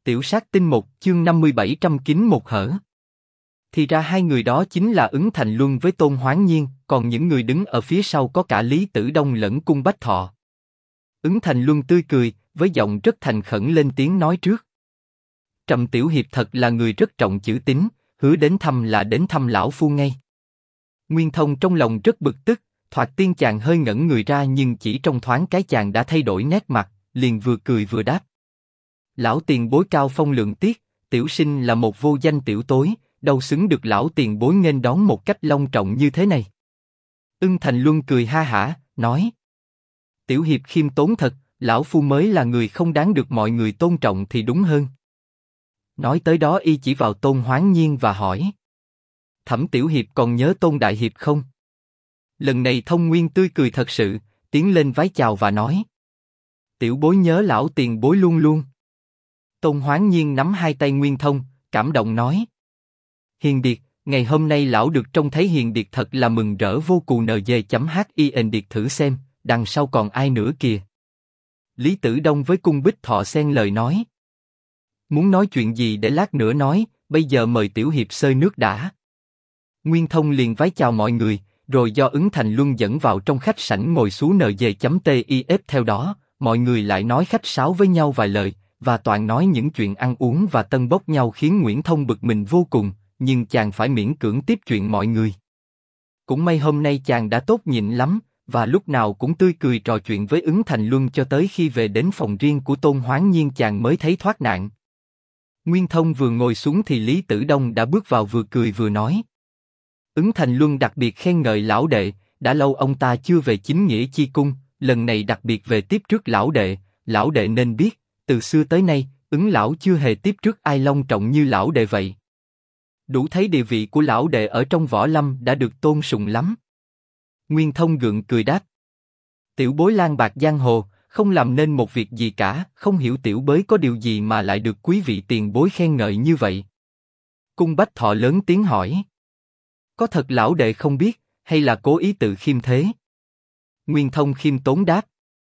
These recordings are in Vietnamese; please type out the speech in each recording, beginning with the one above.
Tiểu sát tinh 1 chương 57 trăm kính một hở. Thì ra hai người đó chính là Ứng Thành Luân với Tôn Hoáng Nhiên, còn những người đứng ở phía sau có cả Lý Tử Đông lẫn Cung Bách Thọ. Ứng Thành Luân tươi cười, với giọng rất thành khẩn lên tiếng nói trước. Trầm Tiểu Hiệp thật là người rất trọng chữ tín, hứa đến thăm là đến thăm lão phu ngay. Nguyên Thông trong lòng rất bực tức, thoạt tiên chàng hơi ngẩn người ra nhưng chỉ trong thoáng cái chàng đã thay đổi nét mặt, liền vừa cười vừa đáp. Lão tiền bối cao phong lượng tiết, tiểu sinh là một vô danh tiểu tối, đâu xứng được lão tiền bối nghênh đón một cách long trọng như thế này. Ưng Thành Luân cười ha hả, nói. Tiểu hiệp khiêm tốn thật, lão phu mới là người không đáng được mọi người tôn trọng thì đúng hơn. Nói tới đó y chỉ vào Tôn Hoáng Nhiên và hỏi. Thẩm tiểu hiệp còn nhớ Tôn đại hiệp không? Lần này Thông Nguyên tươi cười thật sự, tiến lên vái chào và nói. Tiểu bối nhớ lão tiền bối luôn luôn. Tôn Hoáng Nhiên nắm hai tay Nguyên Thông, cảm động nói. Hiền Điệt, ngày hôm nay lão được trông thấy Hiền Điệt thật là mừng rỡ vô cùng NG.HIN Điệt thử xem, đằng sau còn ai nữa kìa. Lý Tử Đông với Cung Bích Thọ xen lời nói. Muốn nói chuyện gì để lát nữa nói, bây giờ mời Tiểu Hiệp xơi nước đã. Nguyên Thông liền vái chào mọi người, rồi do Ứng Thành Luân dẫn vào trong khách sảnh ngồi xuống NG.TIF theo đó, mọi người lại nói khách sáo với nhau vài lời, và toàn nói những chuyện ăn uống và tân bốc nhau khiến Nguyễn Thông bực mình vô cùng, nhưng chàng phải miễn cưỡng tiếp chuyện mọi người. Cũng may hôm nay chàng đã tốt nhịn lắm, và lúc nào cũng tươi cười trò chuyện với Ứng Thành Luân cho tới khi về đến phòng riêng của Tôn Hoáng Nhiên chàng mới thấy thoát nạn. Nguyên Thông vừa ngồi xuống thì Lý Tử Đông đã bước vào vừa cười vừa nói. Ứng Thành Luân đặc biệt khen ngợi lão đệ, đã lâu ông ta chưa về chính nghĩa chi cung, lần này đặc biệt về tiếp trước lão đệ nên biết, từ xưa tới nay, Ứng lão chưa hề tiếp trước ai long trọng như lão đệ vậy. Đủ thấy địa vị của lão đệ ở trong võ lâm đã được tôn sùng lắm. Nguyên Thông gượng cười đáp. Tiểu bối lang bạc giang hồ, không làm nên một việc gì cả, không hiểu tiểu bối có điều gì mà lại được quý vị tiền bối khen ngợi như vậy. Cung Bách Thọ lớn tiếng hỏi. Có thật lão đệ không biết, hay là cố ý tự khiêm thế? Nguyên Thông khiêm tốn đáp.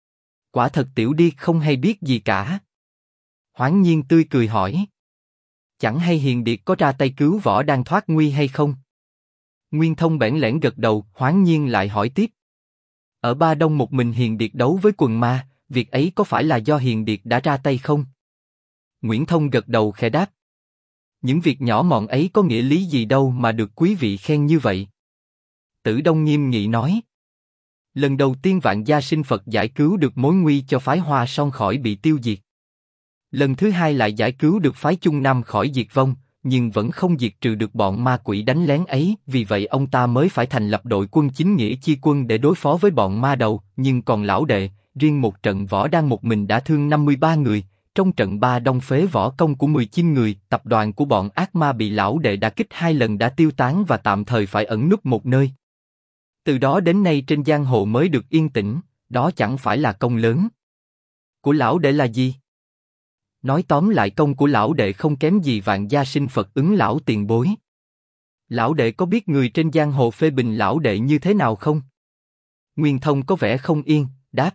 Quả thật tiểu điệt không hay biết gì cả. Hoáng Nhiên tươi cười hỏi. Chẳng hay Hiền Điệt có ra tay cứu võ đang thoát nguy hay không? Nguyên Thông bẽn lẽn gật đầu, Hoáng Nhiên lại hỏi tiếp. Ở Ba Đông một mình Hiền Điệt đấu với quần ma, việc ấy có phải là do Hiền Điệt đã ra tay không? Nguyễn Thông gật đầu khẽ đáp. Những việc nhỏ mọn ấy có nghĩa lý gì đâu mà được quý vị khen như vậy. Tử Đông nghiêm nghị nói. Lần đầu tiên Vạn Gia Sinh Phật giải cứu được mối nguy cho phái Hoa Son khỏi bị tiêu diệt. Lần thứ hai lại giải cứu được phái Trung Nam khỏi diệt vong, nhưng vẫn không diệt trừ được bọn ma quỷ đánh lén ấy, vì vậy ông ta mới phải thành lập đội quân chính nghĩa chi quân để đối phó với bọn ma đầu. Nhưng còn lão đệ, riêng một trận võ đang một mình đã thương 53 người, trong trận Ba Đông phế võ công của 19 người, tập đoàn của bọn ác ma bị lão đệ đả kích 2 lần đã tiêu tán và tạm thời phải ẩn núp một nơi. Từ đó đến nay trên giang hồ mới được yên tĩnh, đó chẳng phải là công lớn của lão đệ là gì? Nói tóm lại công của lão đệ không kém gì Vạn Gia Sinh Phật Ứng lão tiền bối. Lão đệ có biết người trên giang hồ phê bình lão đệ như thế nào không? Nguyên Thông có vẻ không yên, đáp.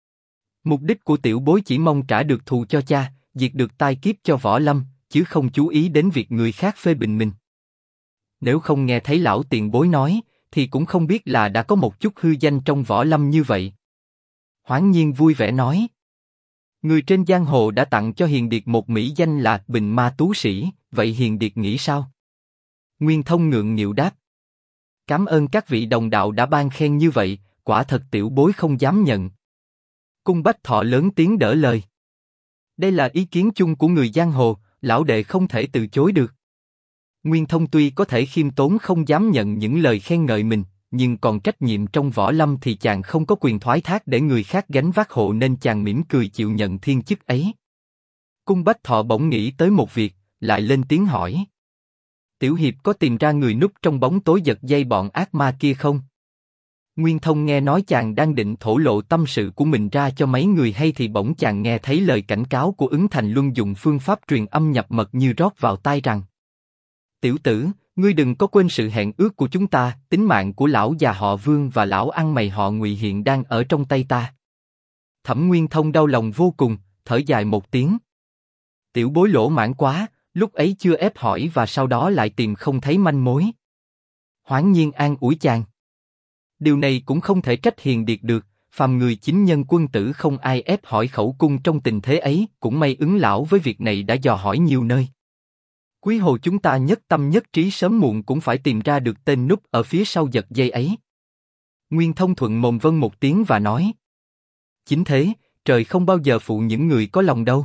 Mục đích của tiểu bối chỉ mong trả được thù cho cha, diệt được tai kiếp cho võ lâm, chứ không chú ý đến việc người khác phê bình mình. Nếu không nghe thấy lão tiền bối nói, thì cũng không biết là đã có một chút hư danh trong võ lâm như vậy. Hoáng Nhiên vui vẻ nói. Người trên giang hồ đã tặng cho Hiền Điệt một mỹ danh là Bình Ma Tú Sĩ, vậy Hiền Điệt nghĩ sao? Nguyên Thông ngượng nghịu đáp. Cảm ơn các vị đồng đạo đã ban khen như vậy, quả thật tiểu bối không dám nhận. Cung Bách Thọ lớn tiếng đỡ lời. Đây là ý kiến chung của người giang hồ, lão đệ không thể từ chối được. Nguyên Thông tuy có thể khiêm tốn không dám nhận những lời khen ngợi mình, nhưng còn trách nhiệm trong võ lâm thì chàng không có quyền thoái thác để người khác gánh vác hộ nên chàng mỉm cười chịu nhận thiên chức ấy. Cung Bách Thọ bỗng nghĩ tới một việc, lại lên tiếng hỏi. Tiểu Hiệp có tìm ra người núp trong bóng tối giật dây bọn ác ma kia không? Nguyên Thông nghe nói chàng đang định thổ lộ tâm sự của mình ra cho mấy người hay thì bỗng chàng nghe thấy lời cảnh cáo của Ứng Thành Luân dùng phương pháp truyền âm nhập mật như rót vào tai rằng. Tiểu tử, ngươi đừng có quên sự hẹn ước của chúng ta, tính mạng của lão già họ Vương và lão ăn mày họ Ngụy hiện đang ở trong tay ta. Thẩm Nguyên Thông đau lòng vô cùng, thở dài một tiếng. Tiểu bối lỗ mãn quá, lúc ấy chưa ép hỏi và sau đó lại tìm không thấy manh mối. Hoáng Nhiên an ủi chàng. Điều này cũng không thể trách Hiền Điệt được, phàm người chính nhân quân tử không ai ép hỏi khẩu cung trong tình thế ấy, cũng may Ứng lão với việc này đã dò hỏi nhiều nơi. Quý hồ chúng ta nhất tâm nhất trí sớm muộn cũng phải tìm ra được tên núp ở phía sau giật dây ấy. Nguyên Thông thuận mồm vâng một tiếng và nói. Chính thế, trời không bao giờ phụ những người có lòng đâu.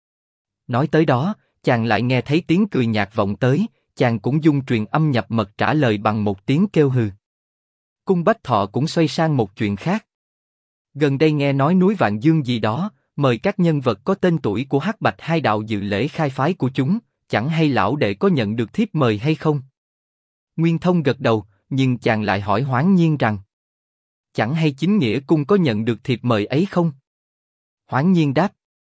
Nói tới đó, chàng lại nghe thấy tiếng cười nhạt vọng tới, chàng cũng dung truyền âm nhập mật trả lời bằng một tiếng kêu hừ. Cung Bách Thọ cũng xoay sang một chuyện khác. Gần đây nghe nói núi Vạn Dương gì đó, mời các nhân vật có tên tuổi của Hắc Bạch hai đạo dự lễ khai phái của chúng, chẳng hay lão đệ có nhận được thiếp mời hay không? Nguyên Thông gật đầu, nhưng chàng lại hỏi Hoáng Nhiên rằng, chẳng hay Chính Nghĩa Cung có nhận được thiệp mời ấy không? Hoáng Nhiên đáp,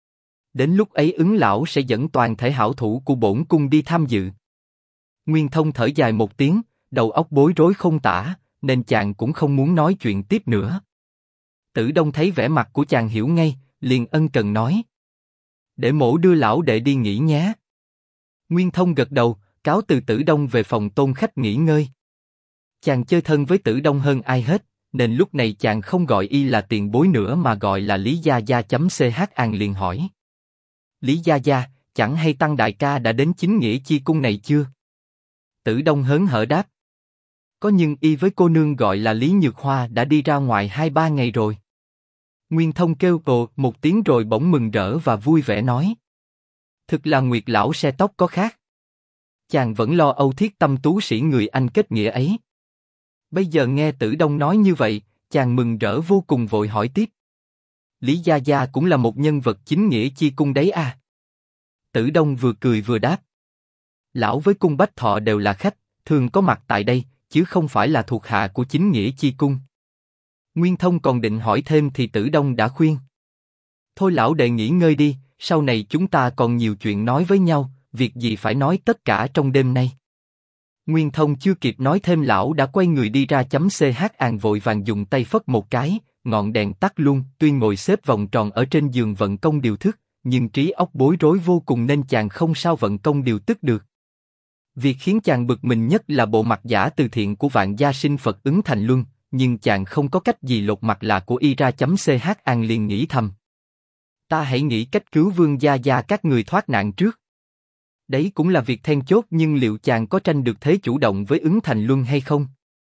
đến lúc ấy Ứng lão sẽ dẫn toàn thể hảo thủ của bổn cung đi tham dự. Nguyên Thông thở dài một tiếng, đầu óc bối rối không tả, nên chàng cũng không muốn nói chuyện tiếp nữa. Tử Đông thấy vẻ mặt của chàng hiểu ngay, liền ân cần nói, để mổ đưa lão đệ đi nghỉ nhé. Nguyên Thông gật đầu, cáo từ Tử Đông về phòng tôn khách nghỉ ngơi. Chàng chơi thân với Tử Đông hơn ai hết, nên lúc này chàng không gọi y là tiền bối nữa mà gọi là Lý Gia Gia. Ch An liền hỏi, Lý Gia Gia, chẳng hay Tăng đại ca đã đến Chính Nghĩa Chi Cung này chưa? Tử Đông hớn hở đáp, có, nhưng y với cô nương gọi là Lý Nhược Hoa đã đi ra ngoài 2-3 ngày rồi. Nguyên Thông kêu ồ một tiếng rồi bỗng mừng rỡ và vui vẻ nói, thực là Nguyệt lão xe tóc có khác. Chàng vẫn lo âu thiết tâm tú sĩ người Anh kết nghĩa ấy. Bây giờ nghe Tử Đông nói như vậy, chàng mừng rỡ vô cùng vội hỏi tiếp, Lý Gia Gia cũng là một nhân vật Chính Nghĩa Chi Cung đấy à? Tử Đông vừa cười vừa đáp, lão với Cung Bách Thọ đều là khách, thường có mặt tại đây, chứ không phải là thuộc hạ của Chính Nghĩa Chi Cung. Nguyên Thông còn định hỏi thêm thì Tử Đông đã khuyên, thôi lão đệ nghỉ ngơi đi, sau này chúng ta còn nhiều chuyện nói với nhau, việc gì phải nói tất cả trong đêm nay. Nguyên Thông chưa kịp nói thêm lão đã quay người đi ra. Ch An vội vàng dùng tay phất một cái, ngọn đèn tắt luôn. Tuy ngồi xếp vòng tròn ở trên giường vận công điều thức, nhưng trí óc bối rối vô cùng nên chàng không sao vận công điều tức được. Việc khiến chàng bực mình nhất là bộ mặt giả từ thiện của Vạn Gia Sinh Phật Ứng Thành Luân, nhưng chàng không có cách gì lột mặt lạ của y ra. Ch An liền nghĩ thầm, ta hãy nghĩ cách cứu Vương Gia Gia các người thoát nạn trước. Đấy cũng là việc then chốt, nhưng liệu chàng có tranh được thế chủ động với Ứng Thành Luân hay không?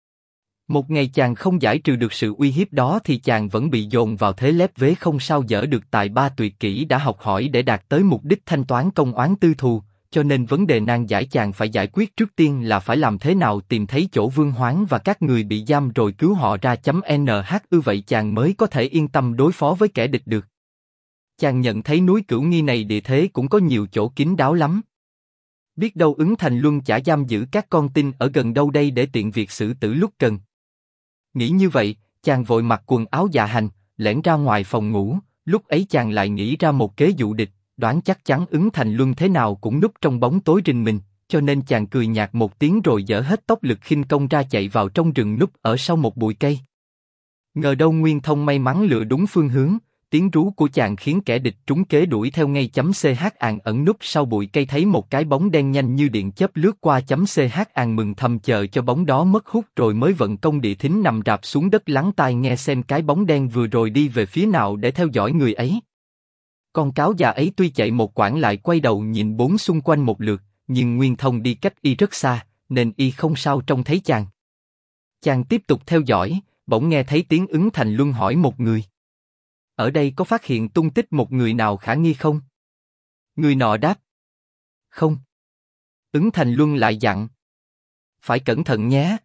Một ngày chàng không giải trừ được sự uy hiếp đó thì chàng vẫn bị dồn vào thế lép vế không sao dở được. Tài ba tuyệt kỹ đã học hỏi để đạt tới mục đích thanh toán công oán tư thù, cho nên vấn đề nan giải chàng phải giải quyết trước tiên là phải làm thế nào tìm thấy chỗ Vương Hoáng và các người bị giam rồi cứu họ ra. Nhu vậy chàng mới có thể yên tâm đối phó với kẻ địch được. Chàng nhận thấy núi Cửu Nghi này địa thế cũng có nhiều chỗ kín đáo lắm. Biết đâu Ứng Thành Luân chả giam giữ các con tin ở gần đâu đây để tiện việc xử tử lúc cần. Nghĩ như vậy, chàng vội mặc quần áo dạ hành, lẻn ra ngoài phòng ngủ. Lúc ấy chàng lại nghĩ ra một kế dụ địch, đoán chắc chắn Ứng Thành Luân thế nào cũng núp trong bóng tối rình mình, cho nên chàng cười nhạt một tiếng rồi dở hết tốc lực khinh công ra chạy vào trong rừng núp ở sau một bụi cây. Ngờ đâu Nguyên Thông may mắn lựa đúng phương hướng. Tiếng rú của chàng khiến kẻ địch trúng kế đuổi theo ngay. Ch An ẩn núp sau bụi cây thấy một cái bóng đen nhanh như điện chớp lướt qua. Ch An mừng thầm chờ cho bóng đó mất hút rồi mới vận công địa thính nằm rạp xuống đất lắng tai nghe xem cái bóng đen vừa rồi đi về phía nào để theo dõi người ấy. Con cáo già ấy tuy chạy một quãng lại quay đầu nhìn bốn xung quanh một lượt, nhưng Nguyên Thông đi cách y rất xa, nên y không sao trông thấy chàng. Chàng tiếp tục theo dõi, bỗng nghe thấy tiếng Ứng Thành Luân hỏi một người, ở đây có phát hiện tung tích một người nào khả nghi không? Người nọ đáp, không. Ứng Thành Luân lại dặn, phải cẩn thận nhé.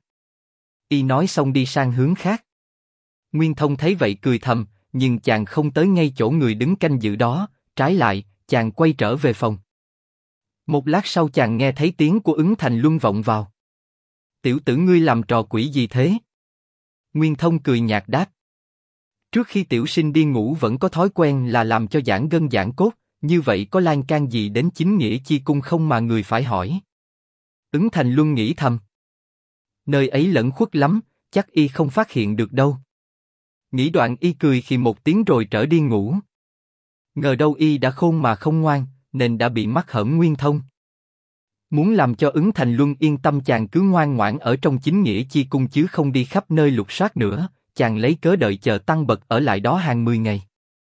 Y nói xong đi sang hướng khác. Nguyên Thông thấy vậy cười thầm, nhưng chàng không tới ngay chỗ người đứng canh giữ đó, trái lại, chàng quay trở về phòng. Một lát sau chàng nghe thấy tiếng của Ứng Thành Luân vọng vào. Tiểu tử ngươi làm trò quỷ gì thế? Nguyên Thông cười nhạt đáp. Trước khi tiểu sinh đi ngủ vẫn có thói quen là làm cho giãn gân giãn cốt, như vậy có lan can gì đến chính nghĩa chi cung không mà người phải hỏi. Ứng Thành Luân nghĩ thầm. Nơi ấy lẫn khuất lắm, chắc y không phát hiện được đâu. Nghĩ đoạn y cười khi một tiếng rồi trở đi ngủ. Ngờ đâu y đã khôn mà không ngoan, nên đã bị mắc hởm Nguyên Thông. Muốn làm cho Ứng Thành Luân yên tâm, chàng cứ ngoan ngoãn ở trong chính nghĩa chi cung chứ không đi khắp nơi lục soát nữa, chàng lấy cớ đợi chờ Tăng Bật ở lại đó hàng 10 ngày.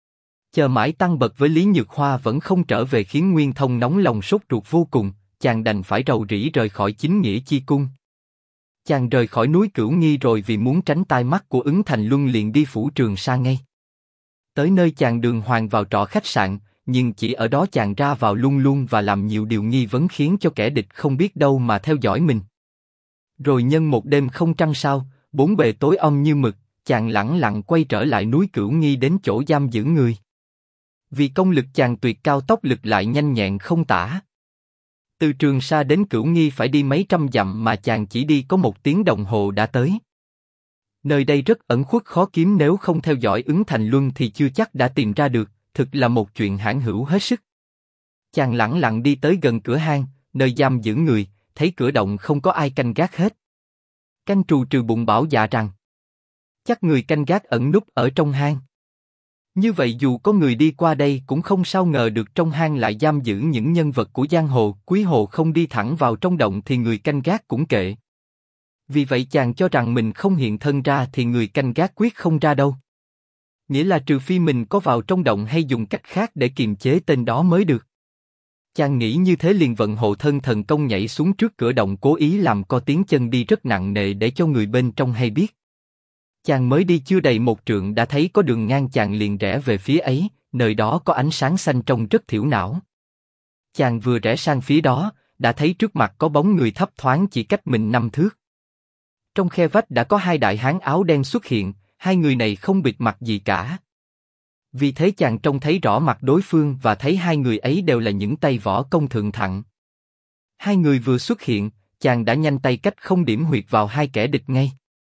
Chờ mãi Tăng Bật với Lý Nhược Hoa vẫn không trở về khiến Nguyên Thông nóng lòng sốt ruột vô cùng, chàng đành phải rầu rĩ rời khỏi chính nghĩa chi cung. Chàng rời khỏi núi Cửu Nghi rồi vì muốn tránh tai mắt của Ứng Thành Luân liền đi phủ Trường Sa ngay. Tới nơi chàng đường hoàng vào trọ khách sạn, nhưng chỉ ở đó chàng ra vào luôn luôn và làm nhiều điều nghi vấn khiến cho kẻ địch không biết đâu mà theo dõi mình. Rồi nhân một đêm không trăng sao, bốn bề tối om như mực, chàng lẳng lặng quay trở lại núi Cửu Nghi đến chỗ giam giữ người. Vì công lực chàng tuyệt cao, tốc lực lại nhanh nhẹn không tả. Từ Trường Sa đến Cửu Nghi phải đi mấy trăm dặm mà chàng chỉ đi có 1 tiếng đồng hồ đã tới. Nơi đây rất ẩn khuất khó kiếm, nếu không theo dõi Ứng Thành Luân thì chưa chắc đã tìm ra được, thực là một chuyện hãn hữu hết sức. Chàng lẳng lặng đi tới gần cửa hang, nơi giam giữ người, thấy cửa động không có ai canh gác hết. Canh trù trừ bụng bảo dạ rằng, chắc người canh gác ẩn núp ở trong hang. Như vậy dù có người đi qua đây cũng không sao ngờ được trong hang lại giam giữ những nhân vật của giang hồ, Quý Hồ không đi thẳng vào trong động thì người canh gác cũng kệ. Vì vậy chàng cho rằng mình không hiện thân ra thì người canh gác quyết không ra đâu. Nghĩa là trừ phi mình có vào trong động hay dùng cách khác để kiềm chế tên đó mới được. Chàng nghĩ như thế liền vận hộ thân thần công nhảy xuống trước cửa động, cố ý làm co tiếng chân đi rất nặng nề để cho người bên trong hay biết. Chàng mới đi chưa đầy 1 trượng đã thấy có đường ngang, chàng liền rẽ về phía ấy, nơi đó có ánh sáng xanh trông rất thiểu não. Chàng vừa rẽ sang phía đó, đã thấy trước mặt có bóng người thấp thoáng chỉ cách mình 5 thước. Trong khe vách đã có 2 đại hán áo đen xuất hiện, 2 người này không bịt mặt gì cả. Vì thế chàng trông thấy rõ mặt đối phương và thấy 2 người ấy đều là những tay võ công thượng thặng. 2 người vừa xuất hiện, chàng đã nhanh tay cách không điểm huyệt vào 2 kẻ địch ngay.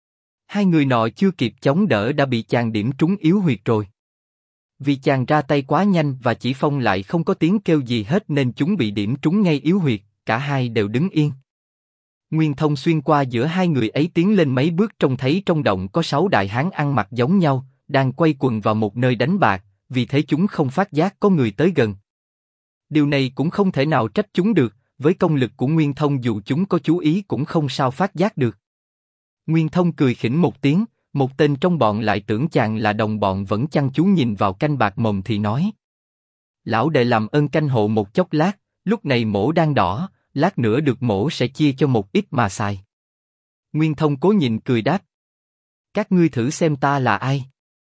2 người nọ chưa kịp chống đỡ đã bị chàng điểm trúng yếu huyệt rồi. Vì chàng ra tay quá nhanh và chỉ phong lại không có tiếng kêu gì hết nên chúng bị điểm trúng ngay yếu huyệt, cả hai đều đứng yên. Nguyên Thông xuyên qua giữa 2 người ấy tiến lên mấy bước, trông thấy trong động có 6 đại hán ăn mặc giống nhau, đang quay quần vào một nơi đánh bạc, vì thế chúng không phát giác có người tới gần. Điều này cũng không thể nào trách chúng được, với công lực của Nguyên Thông dù chúng có chú ý cũng không sao phát giác được. Nguyên Thông cười khỉnh một tiếng, một tên trong bọn lại tưởng chàng là đồng bọn vẫn chăm chú nhìn vào canh bạc mồm thì nói: lão đệ làm ơn canh hộ một chốc lát, lúc này mổ đang đỏ, lát nữa được mổ sẽ chia cho một ít mà xài. Nguyên Thông cố nhịn cười đáp: các ngươi thử xem ta là ai.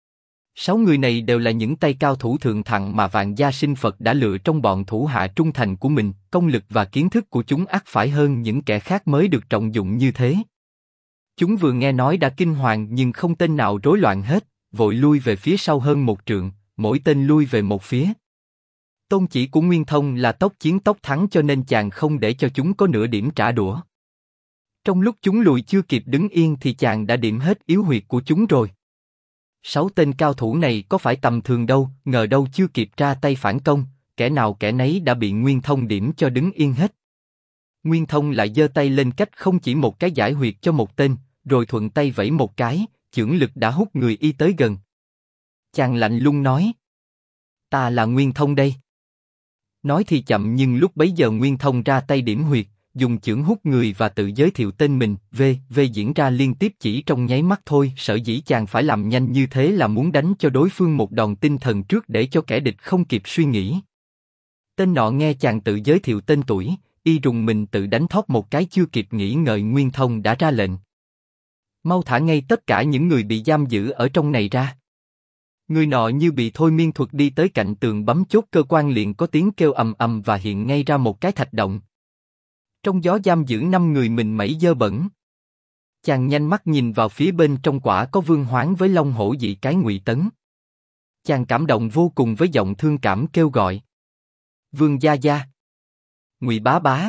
6 người này đều là những tay cao thủ thượng thặng mà Vạn Gia Sinh Phật đã lựa trong bọn thủ hạ trung thành của mình, công lực và kiến thức của chúng ắt phải hơn những kẻ khác mới được trọng dụng như thế. Chúng vừa nghe nói đã kinh hoàng nhưng không tên nào rối loạn hết, vội lui về phía sau hơn 1 trượng, mỗi tên lui về một phía. Tôn chỉ của Nguyên Thông là tốc chiến tốc thắng cho nên chàng không để cho chúng có nửa điểm trả đũa. Trong lúc chúng lùi chưa kịp đứng yên thì chàng đã điểm hết yếu huyệt của chúng rồi. 6 tên cao thủ này có phải tầm thường đâu, ngờ đâu chưa kịp ra tay phản công, kẻ nào kẻ nấy đã bị Nguyên Thông điểm cho đứng yên hết. Nguyên Thông lại giơ tay lên cách không chỉ một cái giải huyệt cho một tên, rồi thuận tay vẫy một cái, chưởng lực đã hút người y tới gần. Chàng lạnh lùng nói: ta là Nguyên Thông đây. Nói thì chậm nhưng lúc bấy giờ Nguyên Thông ra tay điểm huyệt, dùng chưởng hút người và tự giới thiệu tên mình, V diễn ra liên tiếp chỉ trong nháy mắt thôi. Sở dĩ chàng phải làm nhanh như thế là muốn đánh cho đối phương một đòn tinh thần trước để cho kẻ địch không kịp suy nghĩ. Tên nọ nghe chàng tự giới thiệu tên tuổi, y rùng mình tự đánh thóp một cái, chưa kịp nghĩ ngợi Nguyên Thông đã ra lệnh: mau thả ngay tất cả những người bị giam giữ ở trong này ra. Người nọ như bị thôi miên thuật đi tới cạnh tường bấm chốt cơ quan, liền có tiếng kêu ầm ầm và hiện ngay ra một cái thạch động. Trong gió giam giữ 5 người mình mẩy dơ bẩn. Chàng nhanh mắt nhìn vào phía bên trong, quả có Vương Hoán với Long Hổ dị cái Ngụy Tấn. Chàng cảm động vô cùng với giọng thương cảm kêu gọi: Vương gia gia, Ngụy bá bá,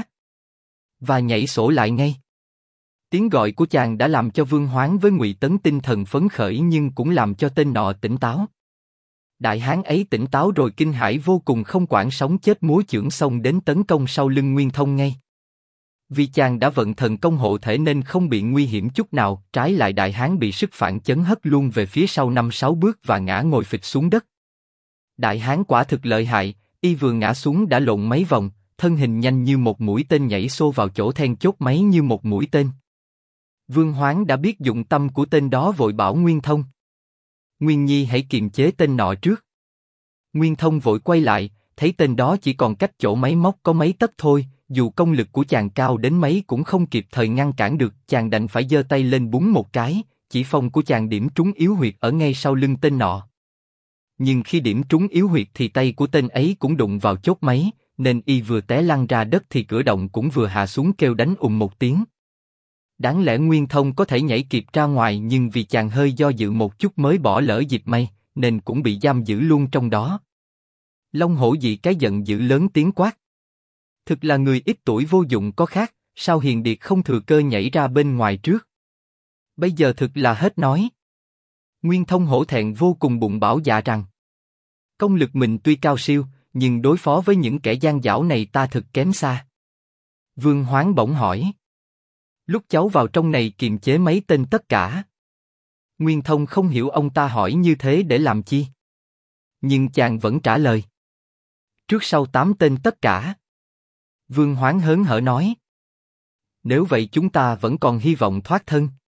và nhảy sổ lại ngay. Tiếng gọi của chàng đã làm cho Vương Hoán với Ngụy Tấn tinh thần phấn khởi nhưng cũng làm cho tên nọ tỉnh táo. Đại hán ấy tỉnh táo rồi kinh hãi vô cùng, không quản sống chết múa chưởng xông đến tấn công sau lưng Nguyên Thông ngay. Vì chàng đã vận thần công hộ thể nên không bị nguy hiểm chút nào, trái lại đại hán bị sức phản chấn hất luôn về phía sau 5-6 bước và ngã ngồi phịch xuống đất. Đại hán quả thực lợi hại, Y vừa ngã xuống đã lộn mấy vòng, thân hình nhanh như một mũi tên nhảy xô vào chỗ then chốt máy như một mũi tên. Vương Hoán đã biết dụng tâm của tên đó, vội bảo Nguyên Thông: Nguyên Nhi hãy kiềm chế tên nọ trước. Nguyên Thông vội quay lại, thấy tên đó chỉ còn cách chỗ máy móc có mấy tấc thôi, dù công lực của chàng cao đến mấy cũng không kịp thời ngăn cản được, chàng đành phải giơ tay lên búng một cái, chỉ phong của chàng điểm trúng yếu huyệt ở ngay sau lưng tên nọ. Nhưng khi điểm trúng yếu huyệt thì tay của tên ấy cũng đụng vào chốt máy, nên y vừa té lăn ra đất thì cửa động cũng vừa hạ xuống kêu đánh một tiếng. Đáng lẽ Nguyên Thông có thể nhảy kịp ra ngoài, nhưng vì chàng hơi do dự một chút mới bỏ lỡ dịp may, nên cũng bị giam giữ luôn trong đó. Long Hổ Dị cái giận dữ lớn tiếng quát: Thực là người ít tuổi vô dụng có khác, sao hiền điệt không thừa cơ nhảy ra bên ngoài trước? Bây giờ thực là hết nói. Nguyên Thông hổ thẹn vô cùng, bụng bảo dạ rằng: Công lực mình tuy cao siêu, nhưng đối phó với những kẻ gian dảo này ta thực kém xa. Vương Hoán bỗng hỏi: Lúc cháu vào trong này kiềm chế mấy tên tất cả? Nguyên Thông không hiểu ông ta hỏi như thế để làm chi. Nhưng chàng vẫn trả lời: Trước sau 8 tên tất cả. Vương Hoán hớn hở nói: Nếu vậy chúng ta vẫn còn hy vọng thoát thân.